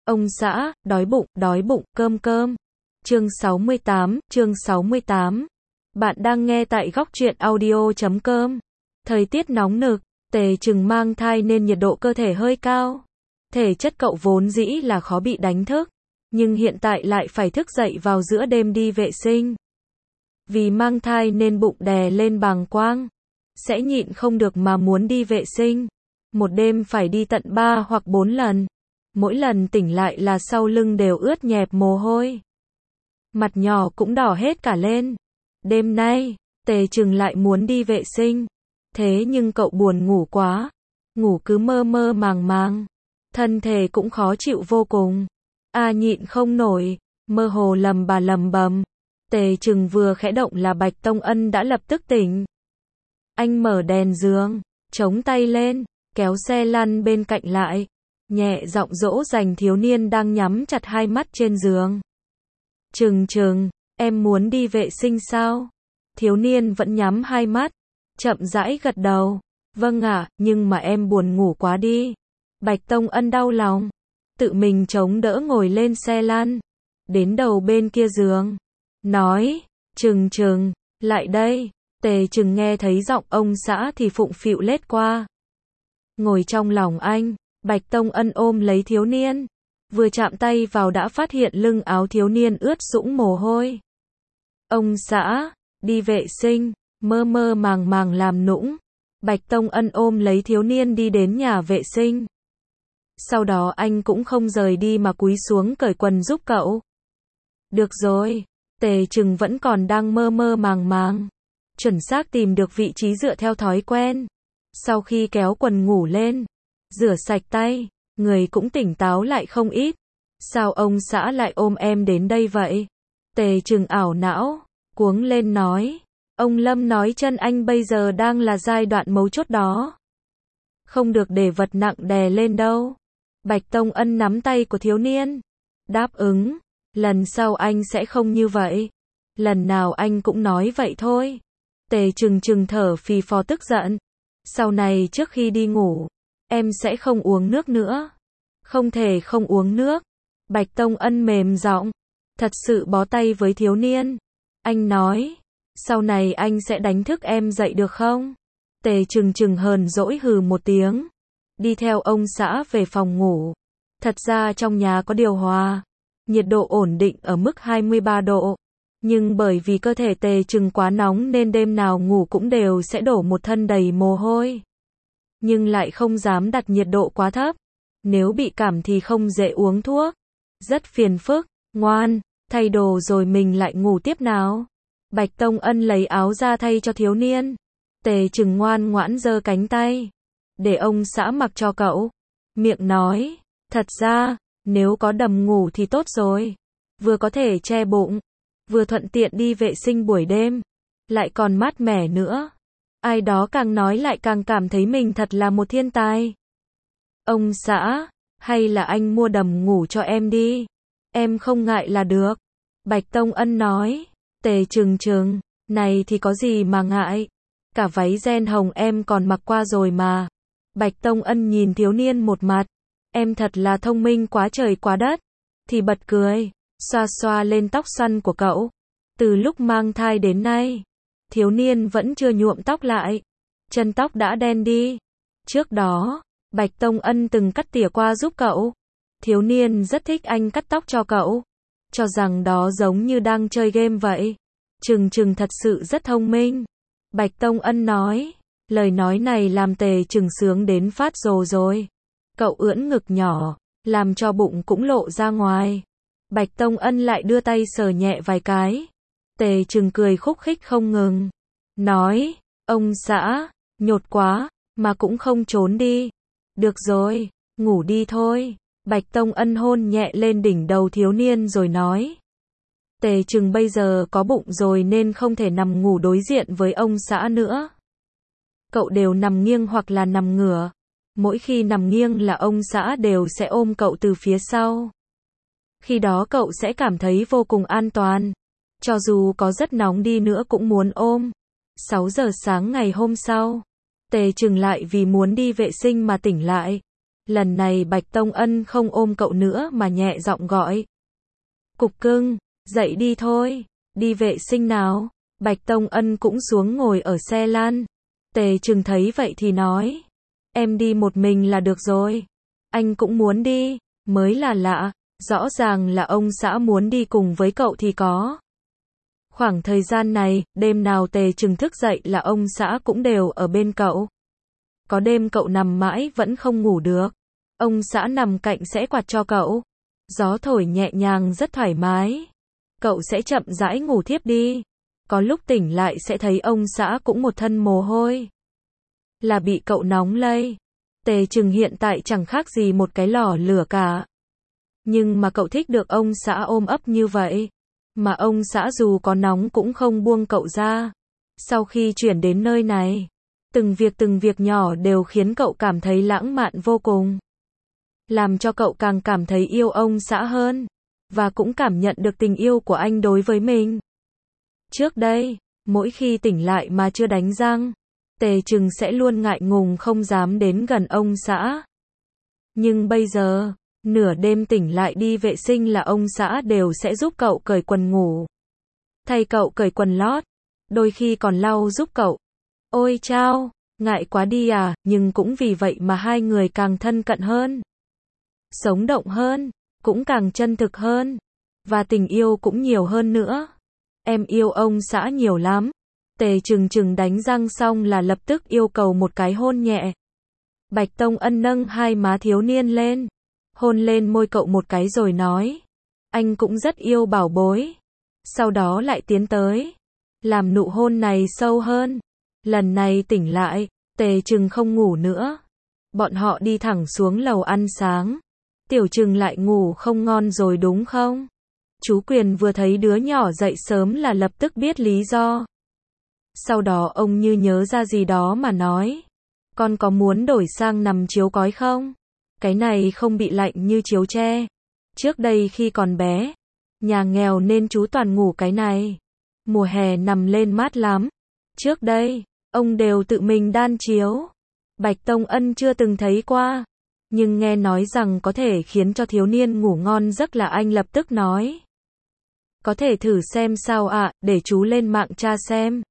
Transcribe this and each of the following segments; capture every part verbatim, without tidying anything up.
Ông xã, đói bụng, đói bụng, cơm cơm. Chương sáu mươi tám, chương sáu mươi tám. Bạn đang nghe tại góc truyện audio chấm com. Thời tiết nóng nực, Tề Trừng mang thai nên nhiệt độ cơ thể hơi cao. Thể chất cậu vốn dĩ là khó bị đánh thức, nhưng hiện tại lại phải thức dậy vào giữa đêm đi vệ sinh. Vì mang thai nên bụng đè lên bàng quang, sẽ nhịn không được mà muốn đi vệ sinh. Một đêm phải đi tận ba hoặc bốn lần. Mỗi lần tỉnh lại là sau lưng đều ướt nhẹp mồ hôi. Mặt nhỏ cũng đỏ hết cả lên. Đêm nay, Tề Trừng lại muốn đi vệ sinh. Thế nhưng cậu buồn ngủ quá. Ngủ cứ mơ mơ màng màng. Thân thể cũng khó chịu vô cùng. A nhịn không nổi, mơ hồ lầm bà lầm bầm. Tề Trừng vừa khẽ động là Bạch Tông Ân đã lập tức tỉnh. Anh mở đèn giường, chống tay lên, kéo xe lăn bên cạnh lại, nhẹ giọng dỗ dành thiếu niên đang nhắm chặt hai mắt trên giường. Trừng Trừng, em muốn đi vệ sinh sao? Thiếu niên vẫn nhắm hai mắt, chậm rãi gật đầu. Vâng ạ, nhưng mà em buồn ngủ quá đi. Bạch Tông Ân đau lòng, tự mình chống đỡ ngồi lên xe lăn, đến đầu bên kia giường, nói, Trừng Trừng, lại đây. Tề Trừng nghe thấy giọng ông xã thì phụng phịu lết qua. Ngồi trong lòng anh, Bạch Tông Ân ôm lấy thiếu niên. Vừa chạm tay vào đã phát hiện lưng áo thiếu niên ướt sũng mồ hôi. Ông xã, đi vệ sinh, mơ mơ màng màng làm nũng. Bạch Tông Ân ôm lấy thiếu niên đi đến nhà vệ sinh. Sau đó anh cũng không rời đi mà cúi xuống cởi quần giúp cậu. Được rồi, Tề Trừng vẫn còn đang mơ mơ màng màng. Chuẩn xác tìm được vị trí dựa theo thói quen. Sau khi kéo quần ngủ lên, rửa sạch tay, người cũng tỉnh táo lại không ít. Sao ông xã lại ôm em đến đây vậy? Tề Trừng ảo não, cuống lên nói. Ông Lâm nói chân anh bây giờ đang là giai đoạn mấu chốt đó. Không được để vật nặng đè lên đâu. Bạch Tông Ân nắm tay của thiếu niên. Đáp ứng, lần sau anh sẽ không như vậy. Lần nào anh cũng nói vậy thôi. Tề Trừng Trừng thở phì phò tức giận. Sau này trước khi đi ngủ, em sẽ không uống nước nữa. Không thể không uống nước. Bạch Tông Ân mềm giọng, thật sự bó tay với thiếu niên. Anh nói, sau này anh sẽ đánh thức em dậy được không? Tề Trừng Trừng hờn dỗi hừ một tiếng, đi theo ông xã về phòng ngủ. Thật ra trong nhà có điều hòa, nhiệt độ ổn định ở mức hai mươi ba độ. Nhưng bởi vì cơ thể Tề Trừng quá nóng nên đêm nào ngủ cũng đều sẽ đổ một thân đầy mồ hôi. Nhưng lại không dám đặt nhiệt độ quá thấp. Nếu bị cảm thì không dễ uống thuốc. Rất phiền phức. Ngoan, thay đồ rồi mình lại ngủ tiếp nào. Bạch Tông Ân lấy áo ra thay cho thiếu niên. Tề Trừng ngoan ngoãn giơ cánh tay, để ông xã mặc cho cậu. Miệng nói, thật ra, nếu có đầm ngủ thì tốt rồi. Vừa có thể che bụng, vừa thuận tiện đi vệ sinh buổi đêm, lại còn mát mẻ nữa. Ai đó càng nói lại càng cảm thấy mình thật là một thiên tài. Ông xã, hay là anh mua đầm ngủ cho em đi. Em không ngại là được. Bạch Tông Ân nói. Tề Trừng Trừng, này thì có gì mà ngại. Cả váy ren hồng em còn mặc qua rồi mà. Bạch Tông Ân nhìn thiếu niên một mặt. Em thật là thông minh quá trời quá đất. Thì bật cười, xoa xoa lên tóc xoăn của cậu. Từ lúc mang thai đến nay, thiếu niên vẫn chưa nhuộm tóc lại. Chân tóc đã đen đi. Trước đó, Bạch Tông Ân từng cắt tỉa qua giúp cậu. Thiếu niên rất thích anh cắt tóc cho cậu, cho rằng đó giống như đang chơi game vậy. Trừng Trừng thật sự rất thông minh. Bạch Tông Ân nói. Lời nói này làm Tề Trừng sướng đến phát rồ rồi. Cậu ưỡn ngực nhỏ, làm cho bụng cũng lộ ra ngoài. Bạch Tông Ân lại đưa tay sờ nhẹ vài cái. Tề Trừng cười khúc khích không ngừng. Nói, ông xã, nhột quá, mà cũng không trốn đi. Được rồi, ngủ đi thôi. Bạch Tông Ân hôn nhẹ lên đỉnh đầu thiếu niên rồi nói. Tề Trừng bây giờ có bụng rồi nên không thể nằm ngủ đối diện với ông xã nữa. Cậu đều nằm nghiêng hoặc là nằm ngửa. Mỗi khi nằm nghiêng là ông xã đều sẽ ôm cậu từ phía sau. Khi đó cậu sẽ cảm thấy vô cùng an toàn. Cho dù có rất nóng đi nữa cũng muốn ôm. sáu giờ sáng ngày hôm sau, Tề Trừng lại vì muốn đi vệ sinh mà tỉnh lại. Lần này Bạch Tông Ân không ôm cậu nữa mà nhẹ giọng gọi. Cục cưng, dậy đi thôi, đi vệ sinh nào. Bạch Tông Ân cũng xuống ngồi ở xe lăn. Tề Trừng thấy vậy thì nói. Em đi một mình là được rồi. Anh cũng muốn đi, mới là lạ, rõ ràng là ông xã muốn đi cùng với cậu thì có. Khoảng thời gian này, đêm nào Tề Trừng thức dậy là ông xã cũng đều ở bên cậu. Có đêm cậu nằm mãi vẫn không ngủ được. Ông xã nằm cạnh sẽ quạt cho cậu. Gió thổi nhẹ nhàng rất thoải mái. Cậu sẽ chậm rãi ngủ thiếp đi. Có lúc tỉnh lại sẽ thấy ông xã cũng một thân mồ hôi. Là bị cậu nóng lây. Tề Trừng hiện tại chẳng khác gì một cái lò lửa cả. Nhưng mà cậu thích được ông xã ôm ấp như vậy. Mà ông xã dù có nóng cũng không buông cậu ra. Sau khi chuyển đến nơi này, từng việc từng việc nhỏ đều khiến cậu cảm thấy lãng mạn vô cùng. Làm cho cậu càng cảm thấy yêu ông xã hơn. Và cũng cảm nhận được tình yêu của anh đối với mình. Trước đây, mỗi khi tỉnh lại mà chưa đánh răng, Tề Trừng sẽ luôn ngại ngùng không dám đến gần ông xã. Nhưng bây giờ, nửa đêm tỉnh lại đi vệ sinh là ông xã đều sẽ giúp cậu cởi quần ngủ. Thay cậu cởi quần lót. Đôi khi còn lau giúp cậu. Ôi chao, ngại quá đi à, nhưng cũng vì vậy mà hai người càng thân cận hơn. Sống động hơn, cũng càng chân thực hơn. Và tình yêu cũng nhiều hơn nữa. Em yêu ông xã nhiều lắm. Tề Trừng Trừng đánh răng xong là lập tức yêu cầu một cái hôn nhẹ. Bạch Tông Ân nâng hai má thiếu niên lên. Hôn lên môi cậu một cái rồi nói. Anh cũng rất yêu bảo bối. Sau đó lại tiến tới. Làm nụ hôn này sâu hơn. Lần này tỉnh lại, Tề Trừng không ngủ nữa. Bọn họ đi thẳng xuống lầu ăn sáng. Tiểu Trừng lại ngủ không ngon rồi đúng không? Chú Quyền vừa thấy đứa nhỏ dậy sớm là lập tức biết lý do. Sau đó ông như nhớ ra gì đó mà nói. Con có muốn đổi sang nằm chiếu cói không? Cái này không bị lạnh như chiếu tre. Trước đây khi còn bé, nhà nghèo nên chú toàn ngủ cái này. Mùa hè nằm lên mát lắm. Trước đây, ông đều tự mình đan chiếu. Bạch Tông Ân chưa từng thấy qua. Nhưng nghe nói rằng có thể khiến cho thiếu niên ngủ ngon giấc là anh lập tức nói. Có thể thử xem sao ạ, à, để chú lên mạng tra xem.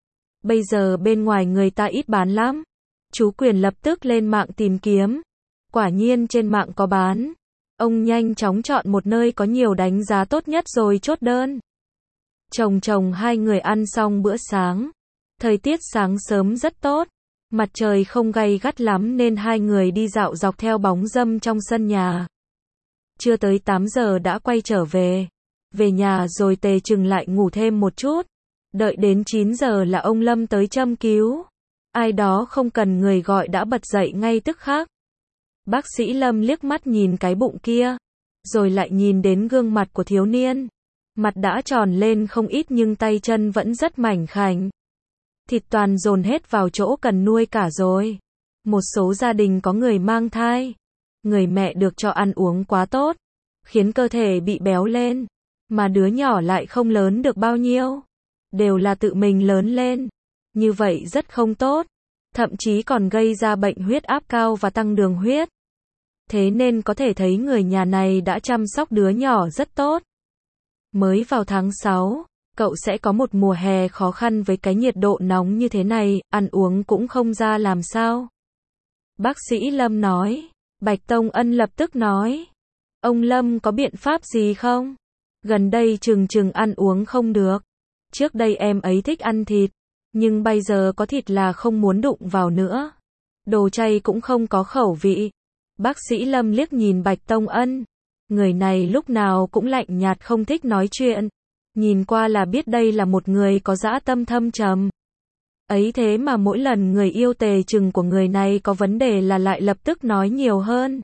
Bây giờ bên ngoài người ta ít bán lắm. Chú Quyền lập tức lên mạng tìm kiếm. Quả nhiên trên mạng có bán. Ông nhanh chóng chọn một nơi có nhiều đánh giá tốt nhất rồi chốt đơn. Chồng chồng hai người ăn xong bữa sáng. Thời tiết sáng sớm rất tốt. Mặt trời không gay gắt lắm nên hai người đi dạo dọc theo bóng râm trong sân nhà. Chưa tới tám giờ đã quay trở về. Về nhà rồi Tề Trừng lại ngủ thêm một chút. Đợi đến chín giờ là ông Lâm tới châm cứu. Ai đó không cần người gọi đã bật dậy ngay tức khắc. Bác sĩ Lâm liếc mắt nhìn cái bụng kia. Rồi lại nhìn đến gương mặt của thiếu niên. Mặt đã tròn lên không ít nhưng tay chân vẫn rất mảnh khảnh. Thịt toàn dồn hết vào chỗ cần nuôi cả rồi. Một số gia đình có người mang thai. Người mẹ được cho ăn uống quá tốt. Khiến cơ thể bị béo lên. Mà đứa nhỏ lại không lớn được bao nhiêu. Đều là tự mình lớn lên. Như vậy rất không tốt. Thậm chí còn gây ra bệnh huyết áp cao và tăng đường huyết. Thế nên có thể thấy người nhà này đã chăm sóc đứa nhỏ rất tốt. Mới vào tháng sáu, cậu sẽ có một mùa hè khó khăn với cái nhiệt độ nóng như thế này, ăn uống cũng không ra làm sao. Bác sĩ Lâm nói. Bạch Tông Ân lập tức nói. Ông Lâm có biện pháp gì không? Gần đây Trừng Trừng ăn uống không được. Trước đây em ấy thích ăn thịt. Nhưng bây giờ có thịt là không muốn đụng vào nữa. Đồ chay cũng không có khẩu vị. Bác sĩ Lâm liếc nhìn Bạch Tông Ân. Người này lúc nào cũng lạnh nhạt không thích nói chuyện. Nhìn qua là biết đây là một người có dã tâm thâm trầm. Ấy thế mà mỗi lần người yêu Tề Trừng của người này có vấn đề là lại lập tức nói nhiều hơn.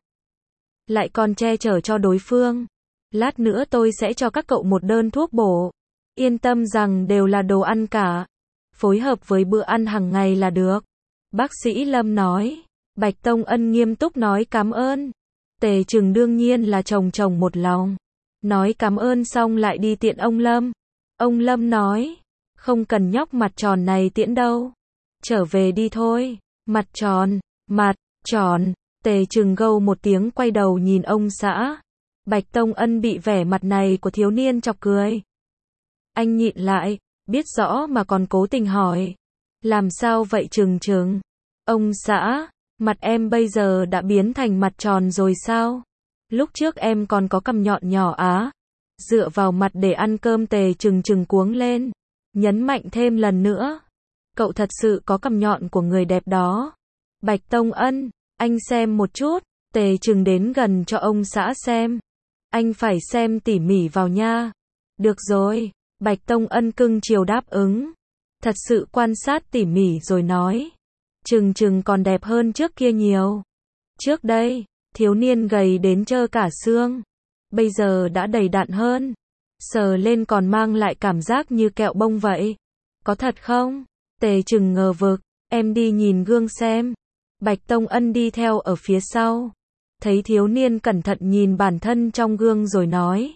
Lại còn che chở cho đối phương. Lát nữa tôi sẽ cho các cậu một đơn thuốc bổ. Yên tâm rằng đều là đồ ăn cả. Phối hợp với bữa ăn hàng ngày là được. Bác sĩ Lâm nói. Bạch Tông Ân nghiêm túc nói cảm ơn. Tề Trừng đương nhiên là chồng chồng một lòng. Nói cảm ơn xong lại đi tiện ông Lâm. Ông Lâm nói. Không cần nhóc mặt tròn này tiễn đâu. Trở về đi thôi. Mặt tròn, mặt tròn. Tề Trừng gâu một tiếng quay đầu nhìn ông xã. Bạch Tông Ân bị vẻ mặt này của thiếu niên chọc cười. Anh nhịn lại, biết rõ mà còn cố tình hỏi. Làm sao vậy Trừng Trừng? Ông xã, mặt em bây giờ đã biến thành mặt tròn rồi sao? Lúc trước em còn có cằm nhọn nhỏ á. Dựa vào mặt để ăn cơm. Tề Trừng Trừng cuống lên, nhấn mạnh thêm lần nữa. Cậu thật sự có cằm nhọn của người đẹp đó. Bạch Tông Ân, anh xem một chút. Tề Trừng đến gần cho ông xã xem. Anh phải xem tỉ mỉ vào nha. Được rồi, Bạch Tông Ân cưng chiều đáp ứng. Thật sự quan sát tỉ mỉ rồi nói. Trừng Trừng còn đẹp hơn trước kia nhiều. Trước đây, thiếu niên gầy đến trơ cả xương. Bây giờ đã đầy đặn hơn. Sờ lên còn mang lại cảm giác như kẹo bông vậy. Có thật không? Tề Trừng ngờ vực. Em đi nhìn gương xem. Bạch Tông Ân đi theo ở phía sau. Thấy thiếu niên cẩn thận nhìn bản thân trong gương rồi nói.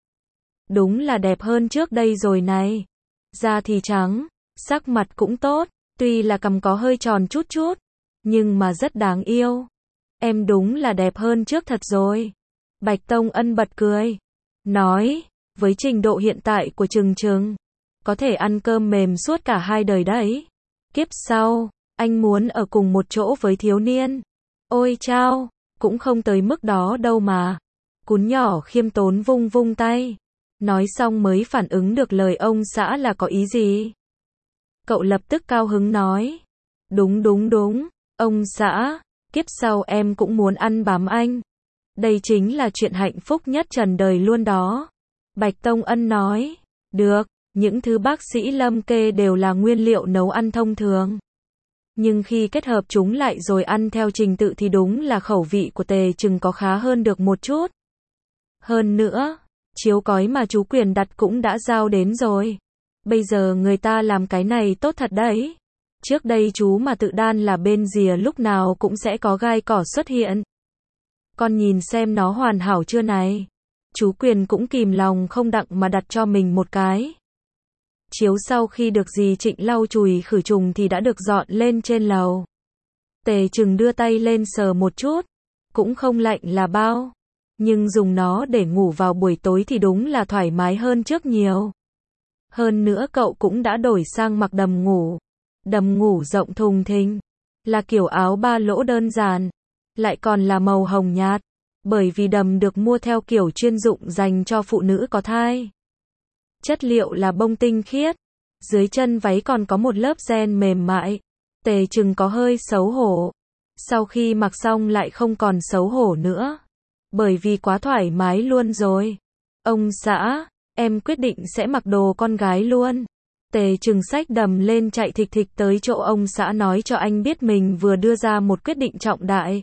Đúng là đẹp hơn trước đây rồi này. Da thì trắng, sắc mặt cũng tốt, tuy là cằm có hơi tròn chút chút, nhưng mà rất đáng yêu. Em đúng là đẹp hơn trước thật rồi. Bạch Tông Ân bật cười. Nói, với trình độ hiện tại của Trừng Trừng, có thể ăn cơm mềm suốt cả hai đời đấy. Kiếp sau, anh muốn ở cùng một chỗ với thiếu niên. Ôi chao, cũng không tới mức đó đâu mà. Cún nhỏ khiêm tốn vung vung tay. Nói xong mới phản ứng được lời ông xã là có ý gì. Cậu lập tức cao hứng nói. Đúng đúng đúng, ông xã, kiếp sau em cũng muốn ăn bám anh. Đây chính là chuyện hạnh phúc nhất trần đời luôn đó. Bạch Tông Ân nói. Được, những thứ bác sĩ Lâm kê đều là nguyên liệu nấu ăn thông thường. Nhưng khi kết hợp chúng lại rồi ăn theo trình tự thì đúng là khẩu vị của Tề Trừng có khá hơn được một chút. Hơn nữa, chiếu cói mà chú Quyền đặt cũng đã giao đến rồi. Bây giờ người ta làm cái này tốt thật đấy. Trước đây chú mà tự đan là bên rìa lúc nào cũng sẽ có gai cỏ xuất hiện. Con nhìn xem nó hoàn hảo chưa này. Chú Quyền cũng kìm lòng không đặng mà đặt cho mình một cái. Chiếu sau khi được dì Trịnh lau chùi khử trùng thì đã được dọn lên trên lầu. Tề Trừng đưa tay lên sờ một chút. Cũng không lạnh là bao. Nhưng dùng nó để ngủ vào buổi tối thì đúng là thoải mái hơn trước nhiều. Hơn nữa cậu cũng đã đổi sang mặc đầm ngủ. Đầm ngủ rộng thùng thình. Là kiểu áo ba lỗ đơn giản. Lại còn là màu hồng nhạt. Bởi vì đầm được mua theo kiểu chuyên dụng dành cho phụ nữ có thai. Chất liệu là bông tinh khiết. Dưới chân váy còn có một lớp ren mềm mại. Tề Trừng có hơi xấu hổ. Sau khi mặc xong lại không còn xấu hổ nữa. Bởi vì quá thoải mái luôn rồi. Ông xã, em quyết định sẽ mặc đồ con gái luôn. Tề Trừng xách đầm lên chạy thịch thịch tới chỗ ông xã nói cho anh biết mình vừa đưa ra một quyết định trọng đại.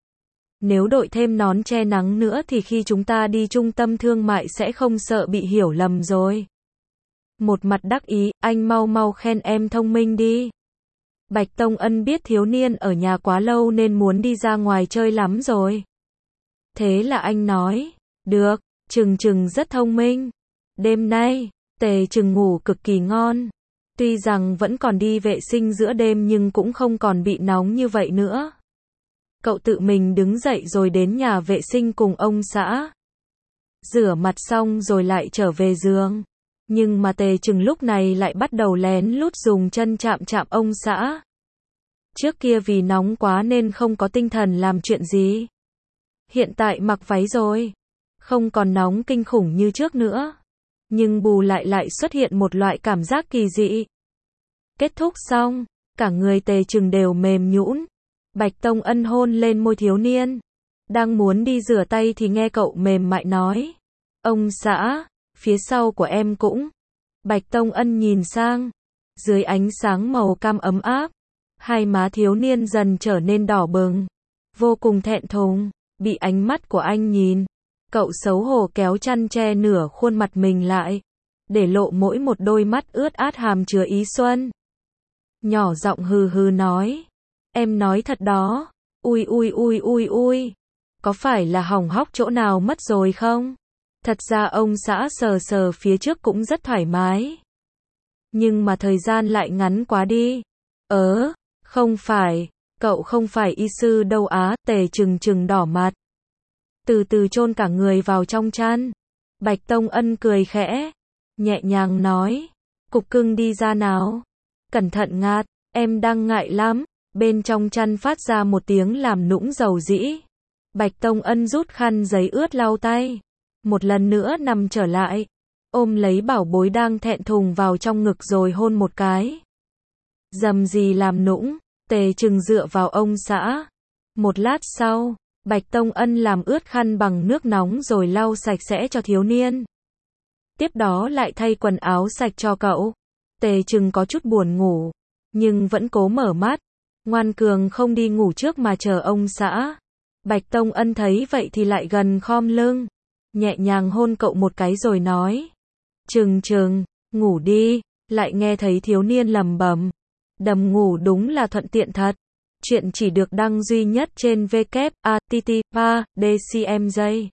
Nếu đội thêm nón che nắng nữa thì khi chúng ta đi trung tâm thương mại sẽ không sợ bị hiểu lầm rồi. Một mặt đắc ý, anh mau mau khen em thông minh đi. Bạch Tông Ân biết thiếu niên ở nhà quá lâu nên muốn đi ra ngoài chơi lắm rồi. Thế là anh nói, được, Trừng Trừng rất thông minh. Đêm nay, Tề Trừng ngủ cực kỳ ngon. Tuy rằng vẫn còn đi vệ sinh giữa đêm nhưng cũng không còn bị nóng như vậy nữa. Cậu tự mình đứng dậy rồi đến nhà vệ sinh cùng ông xã. Rửa mặt xong rồi lại trở về giường. Nhưng mà Tề Trừng lúc này lại bắt đầu lén lút dùng chân chạm chạm ông xã. Trước kia vì nóng quá nên không có tinh thần làm chuyện gì. Hiện tại mặc váy rồi. Không còn nóng kinh khủng như trước nữa. Nhưng bù lại lại xuất hiện một loại cảm giác kỳ dị. Kết thúc xong, cả người Tề Trừng đều mềm nhũn. Bạch Tông Ân hôn lên môi thiếu niên. Đang muốn đi rửa tay thì nghe cậu mềm mại nói. Ông xã, phía sau của em cũng. Bạch Tông Ân nhìn sang. Dưới ánh sáng màu cam ấm áp. Hai má thiếu niên dần trở nên đỏ bừng. Vô cùng thẹn thùng. Bị ánh mắt của anh nhìn. Cậu xấu hổ kéo chăn che nửa khuôn mặt mình lại. Để lộ mỗi một đôi mắt ướt át hàm chứa ý xuân. Nhỏ giọng hừ hừ nói. Em nói thật đó. Ui ui ui ui ui. Có phải là hỏng hóc chỗ nào mất rồi không? Thật ra ông xã sờ sờ phía trước cũng rất thoải mái. Nhưng mà thời gian lại ngắn quá đi. Ớ, không phải. Cậu không phải y sư đâu á, Tề Trừng trừng đỏ mặt. Từ từ chôn cả người vào trong chăn. Bạch Tông Ân cười khẽ, nhẹ nhàng nói, cục cưng đi ra nào. Cẩn thận ngạt, em đang ngại lắm. Bên trong chăn phát ra một tiếng làm nũng dầu dĩ. Bạch Tông Ân rút khăn giấy ướt lau tay. Một lần nữa nằm trở lại. Ôm lấy bảo bối đang thẹn thùng vào trong ngực rồi hôn một cái. Dầm gì làm nũng, Tề Trừng dựa vào ông xã. Một lát sau, Bạch Tông Ân làm ướt khăn bằng nước nóng rồi lau sạch sẽ cho thiếu niên. Tiếp đó lại thay quần áo sạch cho cậu. Tề Trừng có chút buồn ngủ, nhưng vẫn cố mở mắt. Ngoan cường không đi ngủ trước mà chờ ông xã. Bạch Tông Ân thấy vậy thì lại gần khom lưng, nhẹ nhàng hôn cậu một cái rồi nói. Trừng Trừng, ngủ đi. Lại nghe thấy thiếu niên lẩm bẩm. Đầm ngủ đúng là thuận tiện thật. Chuyện chỉ được đăng duy nhất trên vê kép a tê tê pê đê xê em jay.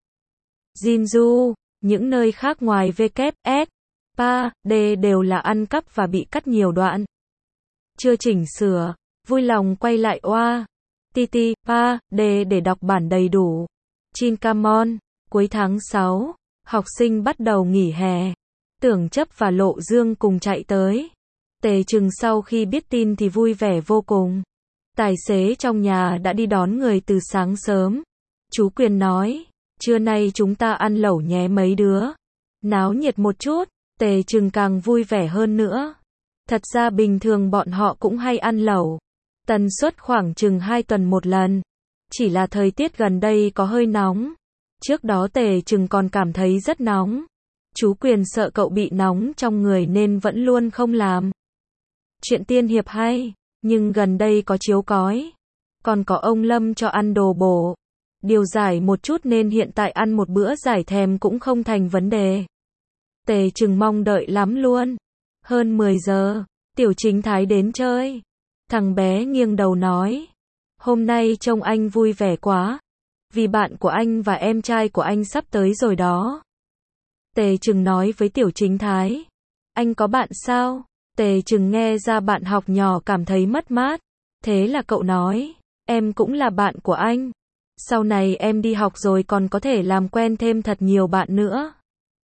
Jinju, những nơi khác ngoài vê kép ét pê đê đều là ăn cắp và bị cắt nhiều đoạn. Chưa chỉnh sửa, vui lòng quay lại oa tê tê pê đê để đọc bản đầy đủ. Chinkamon, cuối tháng sáu, học sinh bắt đầu nghỉ hè. Tưởng Chấp và Lộ Dương cùng chạy tới. Tề Trừng sau khi biết tin thì vui vẻ vô cùng. Tài xế trong nhà đã đi đón người từ sáng sớm. Chú Quyền nói, trưa nay chúng ta ăn lẩu nhé mấy đứa. Náo nhiệt một chút, Tề Trừng càng vui vẻ hơn nữa. Thật ra bình thường bọn họ cũng hay ăn lẩu. Tần suất khoảng chừng hai tuần một lần. Chỉ là thời tiết gần đây có hơi nóng. Trước đó Tề Trừng còn cảm thấy rất nóng. Chú Quyền sợ cậu bị nóng trong người nên vẫn luôn không làm. Chuyện tiên hiệp hay, nhưng gần đây có chiếu cói. Còn có ông Lâm cho ăn đồ bổ. Điều giải một chút nên hiện tại ăn một bữa giải thèm cũng không thành vấn đề. Tề Trừng mong đợi lắm luôn. Hơn mười giờ, Tiểu Chính Thái đến chơi. Thằng bé nghiêng đầu nói. Hôm nay trông anh vui vẻ quá. Vì bạn của anh và em trai của anh sắp tới rồi đó. Tề Trừng nói với Tiểu Chính Thái. Anh có bạn sao? Tề Trừng nghe ra bạn học nhỏ cảm thấy mất mát. Thế là cậu nói. Em cũng là bạn của anh. Sau này em đi học rồi còn có thể làm quen thêm thật nhiều bạn nữa.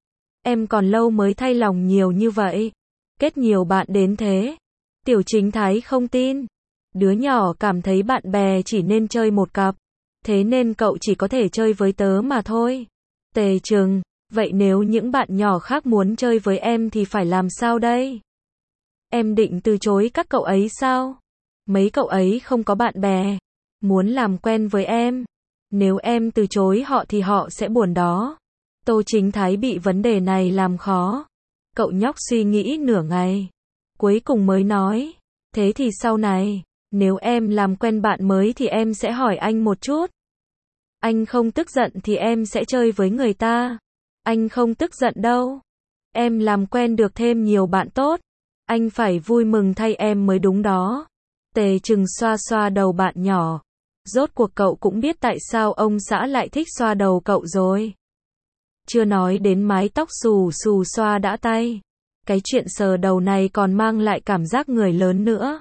Em còn lâu mới thay lòng nhiều như vậy. Kết nhiều bạn đến thế. Tiểu Chính Thái không tin. Đứa nhỏ cảm thấy bạn bè chỉ nên chơi một cặp. Thế nên cậu chỉ có thể chơi với tớ mà thôi. Tề Trừng, vậy nếu những bạn nhỏ khác muốn chơi với em thì phải làm sao đây? Em định từ chối các cậu ấy sao? Mấy cậu ấy không có bạn bè. Muốn làm quen với em. Nếu em từ chối họ thì họ sẽ buồn đó. Tô Chính Thái bị vấn đề này làm khó. Cậu nhóc suy nghĩ nửa ngày. Cuối cùng mới nói. Thế thì sau này, nếu em làm quen bạn mới thì em sẽ hỏi anh một chút. Anh không tức giận thì em sẽ chơi với người ta. Anh không tức giận đâu. Em làm quen được thêm nhiều bạn tốt. Anh phải vui mừng thay em mới đúng đó. Tề Trừng xoa xoa đầu bạn nhỏ. Rốt cuộc cậu cũng biết tại sao ông xã lại thích xoa đầu cậu rồi. Chưa nói đến mái tóc xù xù xoa đã tay. Cái chuyện sờ đầu này còn mang lại cảm giác người lớn nữa.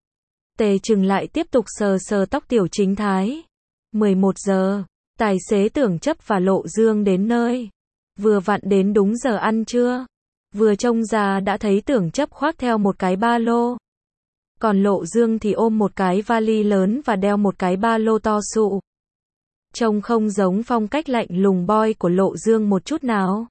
Tề Trừng lại tiếp tục sờ sờ tóc Tiểu Chính Thái. mười một giờ, tài xế Tưởng Chấp và Lộ Dương đến nơi. Vừa vặn đến đúng giờ ăn trưa. Vừa trông ra đã thấy Tưởng Chấp khoác theo một cái ba lô. Còn Lộ Dương thì ôm một cái vali lớn và đeo một cái ba lô to sụ. Trông không giống phong cách lạnh lùng boy của Lộ Dương một chút nào.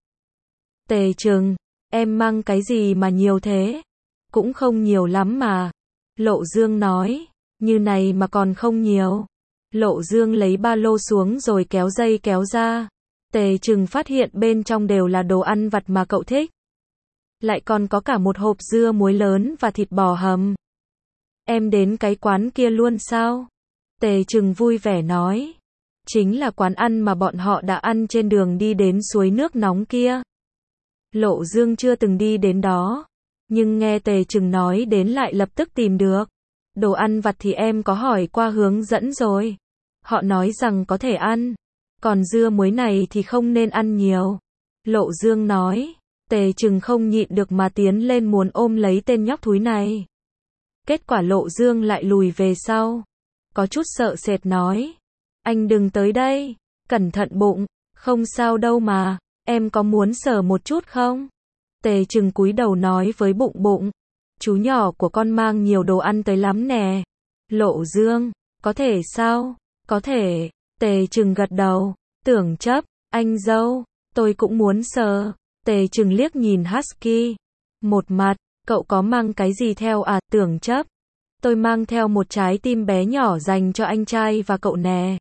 Tề Trừng, em mang cái gì mà nhiều thế? Cũng không nhiều lắm mà. Lộ Dương nói, như này mà còn không nhiều. Lộ Dương lấy ba lô xuống rồi kéo dây kéo ra. Tề Trừng phát hiện bên trong đều là đồ ăn vặt mà cậu thích. Lại còn có cả một hộp dưa muối lớn và thịt bò hầm. Em đến cái quán kia luôn sao? Tề Trừng vui vẻ nói. Chính là quán ăn mà bọn họ đã ăn trên đường đi đến suối nước nóng kia. Lộ Dương chưa từng đi đến đó. Nhưng nghe Tề Trừng nói đến lại lập tức tìm được. Đồ ăn vặt thì em có hỏi qua hướng dẫn rồi. Họ nói rằng có thể ăn. Còn dưa muối này thì không nên ăn nhiều. Lộ Dương nói. Tề Trừng không nhịn được mà tiến lên muốn ôm lấy tên nhóc thúi này. Kết quả Lộ Dương lại lùi về sau. có chút sợ sệt nói. Anh đừng tới đây, cẩn thận bụng, không sao đâu mà, em có muốn sờ một chút không? Tề Trừng cúi đầu nói với bụng bụng, chú nhỏ của con mang nhiều đồ ăn tới lắm nè. Lộ Dương, có thể sao? Có thể, Tề Trừng gật đầu, Tưởng Chấp, anh dâu, tôi cũng muốn sờ. Tề Trừng liếc nhìn Husky, một mặt, cậu có mang cái gì theo à? Tưởng Chấp, tôi mang theo một trái tim bé nhỏ dành cho anh trai và cậu nè.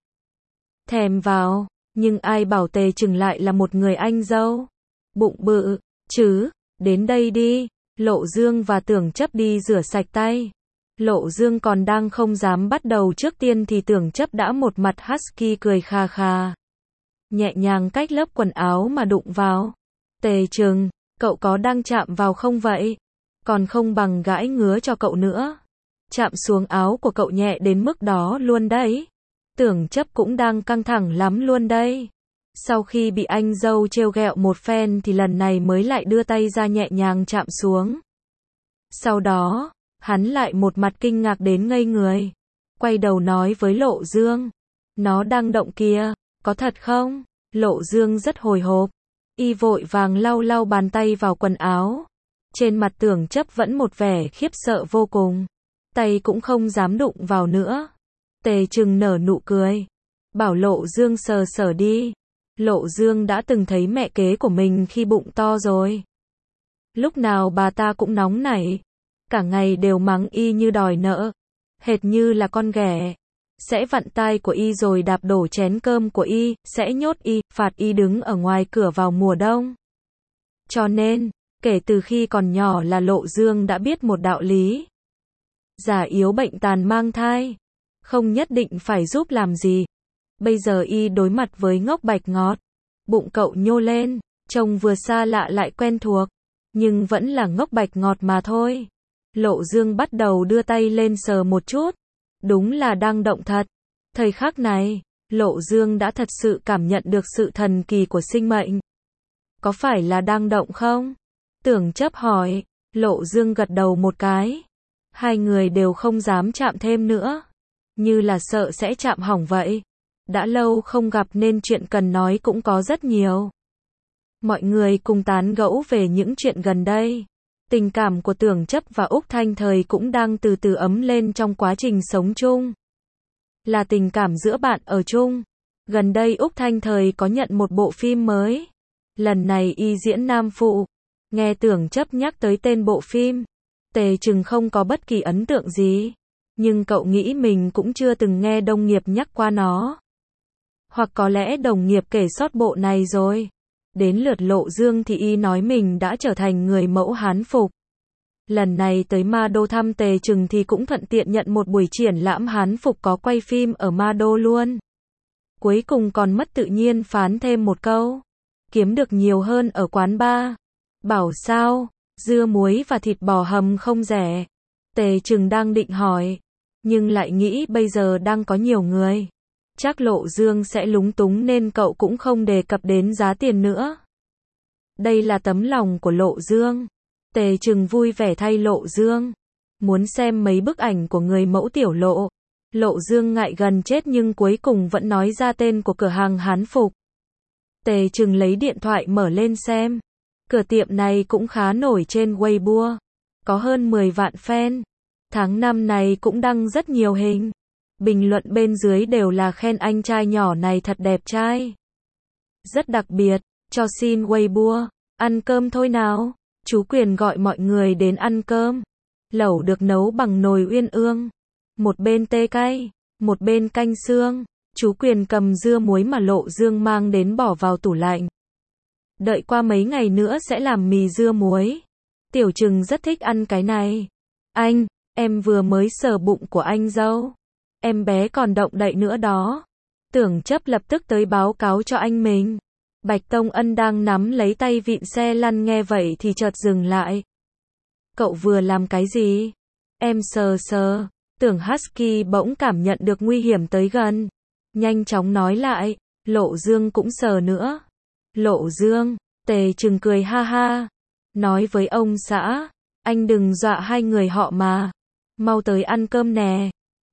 Thèm vào, nhưng ai bảo Tề Trừng lại là một người anh dâu? Bụng bự, chứ, đến đây đi. Lộ Dương và Tưởng Chấp đi rửa sạch tay. Lộ Dương còn đang không dám bắt đầu trước tiên thì Tưởng Chấp đã một mặt husky cười kha kha. Nhẹ nhàng cách lớp quần áo mà đụng vào. Tề Trừng, cậu có đang chạm vào không vậy? Còn không bằng gãi ngứa cho cậu nữa. Chạm xuống áo của cậu nhẹ đến mức đó luôn đấy. Tưởng Chấp cũng đang căng thẳng lắm luôn đây. Sau khi bị anh dâu trêu ghẹo một phen thì lần này mới lại đưa tay ra nhẹ nhàng chạm xuống. Sau đó, hắn lại một mặt kinh ngạc đến ngây người. Quay đầu nói với Lộ Dương. Nó đang động kìa, có thật không? Lộ Dương rất hồi hộp. Y vội vàng lau lau bàn tay vào quần áo. Trên mặt Tưởng Chấp vẫn một vẻ khiếp sợ vô cùng. Tay cũng không dám đụng vào nữa. Tề Trừng nở nụ cười. Bảo Lộ Dương sờ sờ đi. Lộ Dương đã từng thấy mẹ kế của mình khi bụng to rồi. Lúc nào bà ta cũng nóng nảy. Cả ngày đều mắng y như đòi nợ. Hệt như là con ghẻ. Sẽ vặn tai của y rồi đạp đổ chén cơm của y, sẽ nhốt y, phạt y đứng ở ngoài cửa vào mùa đông. Cho nên, kể từ khi còn nhỏ là Lộ Dương đã biết một đạo lý. Già yếu bệnh tàn mang thai. Không nhất định phải giúp làm gì. Bây giờ y đối mặt với Ngốc Bạch Ngọt. Bụng cậu nhô lên, trông vừa xa lạ lại quen thuộc. Nhưng vẫn là Ngốc Bạch Ngọt mà thôi. Lộ Dương bắt đầu đưa tay lên sờ một chút. Đúng là đang động thật. Thời khắc này, Lộ Dương đã thật sự cảm nhận được sự thần kỳ của sinh mệnh. Có phải là đang động không? Tưởng Chấp hỏi. Lộ Dương gật đầu một cái. Hai người đều không dám chạm thêm nữa. Như là sợ sẽ chạm hỏng vậy. Đã lâu không gặp nên chuyện cần nói cũng có rất nhiều. Mọi người cùng tán gẫu về những chuyện gần đây. Tình cảm của Tưởng Chấp và Úc Thanh Thời cũng đang từ từ ấm lên trong quá trình sống chung. Là tình cảm giữa bạn ở chung. Gần đây Úc Thanh Thời có nhận một bộ phim mới. Lần này y diễn nam phụ. Nghe Tưởng Chấp nhắc tới tên bộ phim, Tề Trừng không có bất kỳ ấn tượng gì. Nhưng cậu nghĩ mình cũng chưa từng nghe đồng nghiệp nhắc qua nó. Hoặc có lẽ đồng nghiệp kể sót bộ này rồi. Đến lượt Lộ Dương thì y nói mình đã trở thành người mẫu hán phục. Lần này tới Ma Đô thăm Tề Trừng thì cũng thuận tiện nhận một buổi triển lãm hán phục có quay phim ở Ma Đô luôn. Cuối cùng còn mất tự nhiên phán thêm một câu. Kiếm được nhiều hơn ở quán bar. Bảo sao, dưa muối và thịt bò hầm không rẻ. Tề Trừng đang định hỏi. Nhưng lại nghĩ bây giờ đang có nhiều người. Chắc Lộ Dương sẽ lúng túng nên cậu cũng không đề cập đến giá tiền nữa. Đây là tấm lòng của Lộ Dương. Tề Trừng vui vẻ thay Lộ Dương. Muốn xem mấy bức ảnh của người mẫu tiểu Lộ. Lộ Dương ngại gần chết nhưng cuối cùng vẫn nói ra tên của cửa hàng hán phục. Tề Trừng lấy điện thoại mở lên xem. Cửa tiệm này cũng khá nổi trên Weibo. Có hơn mười vạn fan. Tháng năm này cũng đăng rất nhiều hình. Bình luận bên dưới đều là khen anh trai nhỏ này thật đẹp trai. Rất đặc biệt, cho xin Weibo, ăn cơm thôi nào. Chú Quyền gọi mọi người đến ăn cơm. Lẩu được nấu bằng nồi uyên ương. Một bên tê cay, một bên canh xương. Chú Quyền cầm dưa muối mà Lộ Dương mang đến bỏ vào tủ lạnh. Đợi qua mấy ngày nữa sẽ làm mì dưa muối. Tiểu Trừng rất thích ăn cái này. Anh, em vừa mới sờ bụng của anh dâu. Em bé còn động đậy nữa đó. Tưởng Chấp lập tức tới báo cáo cho anh mình. Bạch Tông Ân đang nắm lấy tay vịn xe lăn nghe vậy thì chợt dừng lại. Cậu vừa làm cái gì? Em sờ sờ. Tưởng Husky bỗng cảm nhận được nguy hiểm tới gần. Nhanh chóng nói lại. Lộ Dương cũng sờ nữa. Lộ Dương. Tề Trừng cười ha ha. Nói với ông xã. Anh đừng dọa hai người họ mà. Mau tới ăn cơm nè.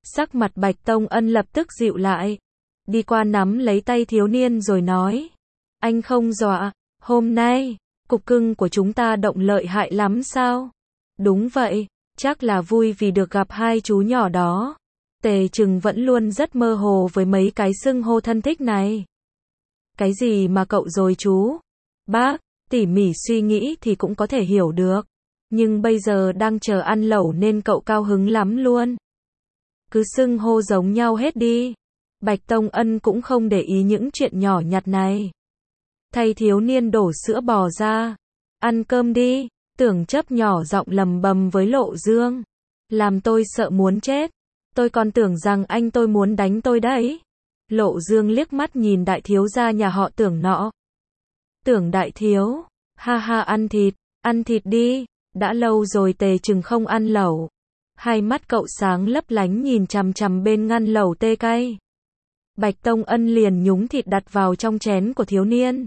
Sắc mặt Bạch Tông Ân lập tức dịu lại. Đi qua nắm lấy tay thiếu niên rồi nói. Anh không dọa, hôm nay, cục cưng của chúng ta động lợi hại lắm sao? Đúng vậy, chắc là vui vì được gặp hai chú nhỏ đó. Tề Trừng vẫn luôn rất mơ hồ với mấy cái xưng hô thân thích này. Cái gì mà cậu rồi chú? Bác, tỉ mỉ suy nghĩ thì cũng có thể hiểu được. Nhưng bây giờ đang chờ ăn lẩu nên cậu cao hứng lắm luôn. Cứ xưng hô giống nhau hết đi. Bạch Tông Ân cũng không để ý những chuyện nhỏ nhặt này. Thay thiếu niên đổ sữa bò ra. Ăn cơm đi, Tưởng Chấp nhỏ giọng lầm bầm với Lộ Dương. Làm tôi sợ muốn chết. Tôi còn tưởng rằng anh tôi muốn đánh tôi đấy. Lộ Dương liếc mắt nhìn đại thiếu gia nhà họ Tưởng nọ. Tưởng đại thiếu, ha ha ăn thịt, ăn thịt đi, đã lâu rồi Tề Trừng không ăn lẩu. Hai mắt cậu sáng lấp lánh nhìn chằm chằm bên ngăn lẩu tê cay. Bạch Tông Ân liền nhúng thịt đặt vào trong chén của thiếu niên.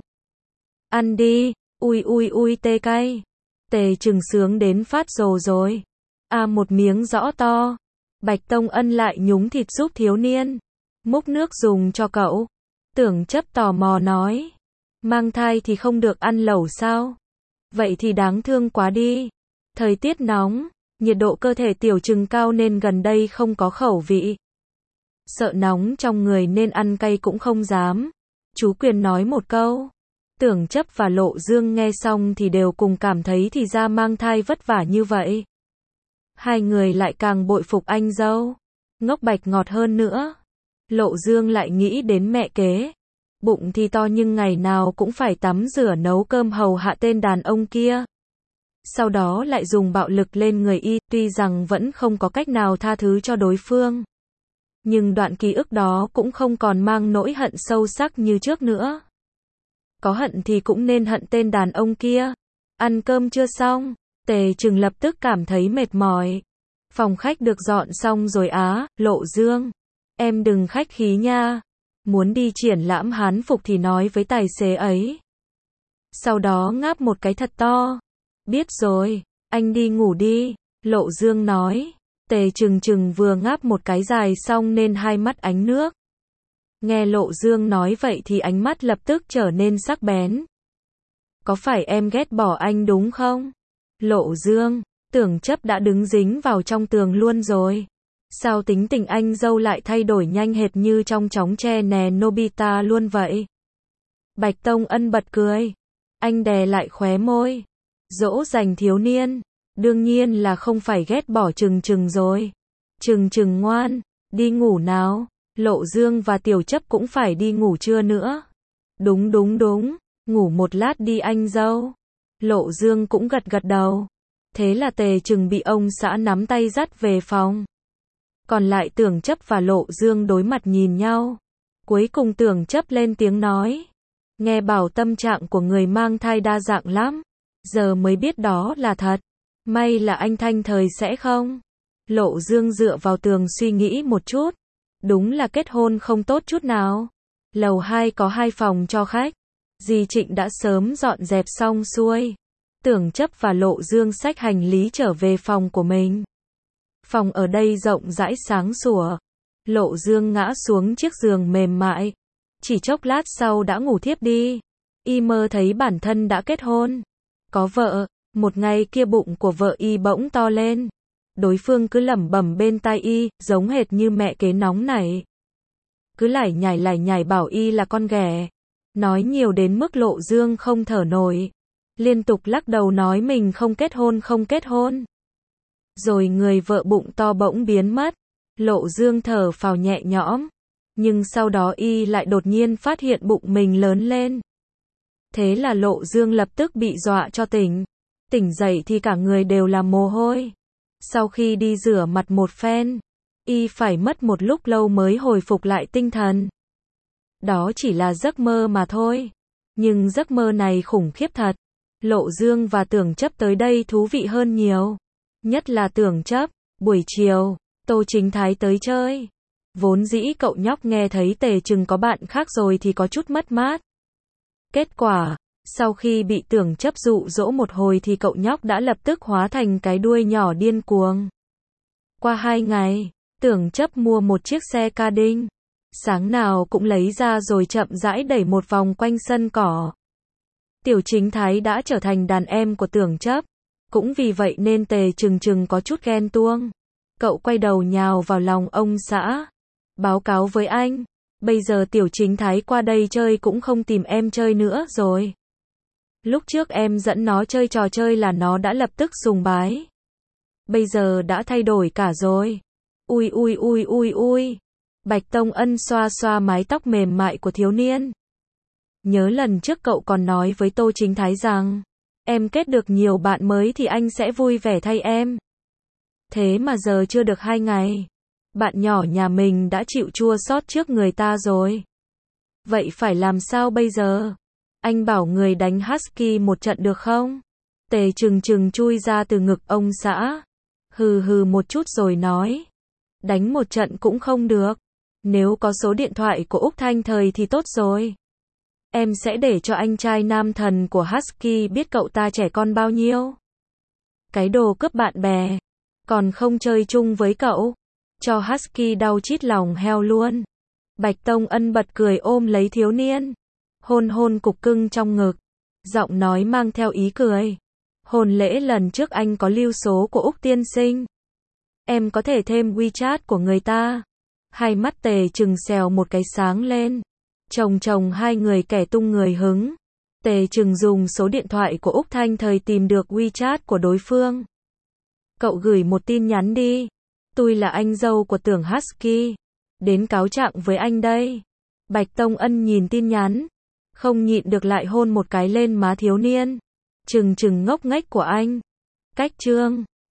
Ăn đi, ui ui ui tê cay. Tề Trừng sướng đến phát rồ rồi. À một miếng rõ to. Bạch Tông Ân lại nhúng thịt giúp thiếu niên. Múc nước dùng cho cậu. Tưởng Chấp tò mò nói. Mang thai thì không được ăn lẩu sao? Vậy thì đáng thương quá đi. Thời tiết nóng, nhiệt độ cơ thể Tiểu Trừng cao nên gần đây không có khẩu vị. Sợ nóng trong người nên ăn cay cũng không dám. Chú Quyền nói một câu. Tưởng Chấp và Lộ Dương nghe xong thì đều cùng cảm thấy thì ra mang thai vất vả như vậy. Hai người lại càng bội phục anh dâu. Ngốc Bạch ngọt hơn nữa. Lộ Dương lại nghĩ đến mẹ kế. Bụng thì to nhưng ngày nào cũng phải tắm rửa nấu cơm hầu hạ tên đàn ông kia. Sau đó lại dùng bạo lực lên người y, tuy rằng vẫn không có cách nào tha thứ cho đối phương. Nhưng đoạn ký ức đó cũng không còn mang nỗi hận sâu sắc như trước nữa. Có hận thì cũng nên hận tên đàn ông kia. Ăn cơm chưa xong, Tề Trừng lập tức cảm thấy mệt mỏi. Phòng khách được dọn xong rồi á, Lộ Dương. Em đừng khách khí nha. Muốn đi triển lãm hán phục thì nói với tài xế ấy. Sau đó ngáp một cái thật to. Biết rồi, anh đi ngủ đi, Lộ Dương nói. Tề Trừng Trừng vừa ngáp một cái dài xong nên hai mắt ánh nước. Nghe Lộ Dương nói vậy thì ánh mắt lập tức trở nên sắc bén. Có phải em ghét bỏ anh đúng không? Lộ Dương, Tưởng Chấp đã đứng dính vào trong tường luôn rồi. Sao tính tình anh dâu lại thay đổi nhanh hệt như trong chóng tre nè Nobita luôn vậy? Bạch Tông Ân bật cười. Anh đè lại khóe môi. Dỗ dành thiếu niên. Đương nhiên là không phải ghét bỏ Trừng Trừng rồi. Trừng Trừng ngoan, đi ngủ nào. Lộ Dương và Tiểu Chấp cũng phải đi ngủ trưa nữa. Đúng đúng đúng, ngủ một lát đi anh dâu. Lộ Dương cũng gật gật đầu. Thế là Tề Trừng bị ông xã nắm tay dắt về phòng. Còn lại Tưởng Chấp và Lộ Dương đối mặt nhìn nhau. Cuối cùng Tưởng Chấp lên tiếng nói. Nghe bảo tâm trạng của người mang thai đa dạng lắm. Giờ mới biết đó là thật. May là anh thanh thời sẽ không? Lộ Dương dựa vào tường suy nghĩ một chút. Đúng là kết hôn không tốt chút nào. Lầu hai có hai phòng cho khách. Dì Trịnh đã sớm dọn dẹp xong xuôi. Tưởng Chấp và Lộ Dương xách hành lý trở về phòng của mình. Phòng ở đây rộng rãi sáng sủa. Lộ Dương ngã xuống chiếc giường mềm mại. Chỉ chốc lát sau đã ngủ thiếp đi. Y mơ thấy bản thân đã kết hôn. Có vợ. Một ngày kia bụng của vợ Y bỗng to lên. Đối phương cứ lẩm bẩm bên tai Y, giống hệt như mẹ kế nóng nảy. Cứ lải nhải lải nhải bảo Y là con ghẻ. Nói nhiều đến mức Lộ Dương không thở nổi. Liên tục lắc đầu nói mình không kết hôn không kết hôn. Rồi người vợ bụng to bỗng biến mất. Lộ Dương thở phào nhẹ nhõm. Nhưng sau đó Y lại đột nhiên phát hiện bụng mình lớn lên. Thế là Lộ Dương lập tức bị dọa cho tỉnh. Tỉnh dậy thì cả người đều là mồ hôi. Sau khi đi rửa mặt một phen, Y phải mất một lúc lâu mới hồi phục lại tinh thần. Đó chỉ là giấc mơ mà thôi. Nhưng giấc mơ này khủng khiếp thật. Lộ Dương và Tưởng Chấp tới đây thú vị hơn nhiều. Nhất là Tưởng Chấp. Buổi chiều, Tô Chính Thái tới chơi. Vốn dĩ cậu nhóc nghe thấy Tề Trừng có bạn khác rồi thì có chút mất mát. Kết quả, sau khi bị Tưởng Chấp dụ dỗ một hồi thì cậu nhóc đã lập tức hóa thành cái đuôi nhỏ điên cuồng. Qua hai ngày, Tưởng Chấp mua một chiếc xe ca đinh. Sáng nào cũng lấy ra rồi chậm rãi đẩy một vòng quanh sân cỏ. Tiểu Chính Thái đã trở thành đàn em của Tưởng Chấp. Cũng vì vậy nên Tề Trừng Trừng có chút ghen tuông. Cậu quay đầu nhào vào lòng ông xã. Báo cáo với anh. Bây giờ Tiểu Chính Thái qua đây chơi cũng không tìm em chơi nữa rồi. Lúc trước em dẫn nó chơi trò chơi là nó đã lập tức sùng bái. Bây giờ đã thay đổi cả rồi. Ui ui ui ui ui. Bạch Tông Ân xoa xoa mái tóc mềm mại của thiếu niên. Nhớ lần trước cậu còn nói với Tô Chính Thái rằng, em kết được nhiều bạn mới thì anh sẽ vui vẻ thay em. Thế mà giờ chưa được hai ngày. Bạn nhỏ nhà mình đã chịu chua xót trước người ta rồi. Vậy phải làm sao bây giờ? Anh bảo người đánh Husky một trận được không? Tề Trừng Trừng chui ra từ ngực ông xã. Hừ hừ một chút rồi nói. Đánh một trận cũng không được. Nếu có số điện thoại của Úc Thanh Thời thì tốt rồi. Em sẽ để cho anh trai nam thần của Husky biết cậu ta trẻ con bao nhiêu. Cái đồ cướp bạn bè. Còn không chơi chung với cậu. Cho Husky đau chít lòng heo luôn. Bạch Tông Ân bật cười ôm lấy thiếu niên. Hôn hôn cục cưng trong ngực. Giọng nói mang theo ý cười. Hôn lễ lần trước anh có lưu số của Úc tiên sinh. Em có thể thêm WeChat của người ta. Hai mắt Tề Trừng xèo một cái sáng lên. Chồng chồng hai người kẻ tung người hứng. Tề Trừng dùng số điện thoại của Úc Thanh Thời tìm được WeChat của đối phương. Cậu gửi một tin nhắn đi. Tôi là anh dâu của Tưởng Husky. Đến cáo trạng với anh đây. Bạch Tông Ân nhìn tin nhắn. Không nhịn được lại hôn một cái lên má thiếu niên. Trừng Trừng ngốc nghếch của anh. Cách chương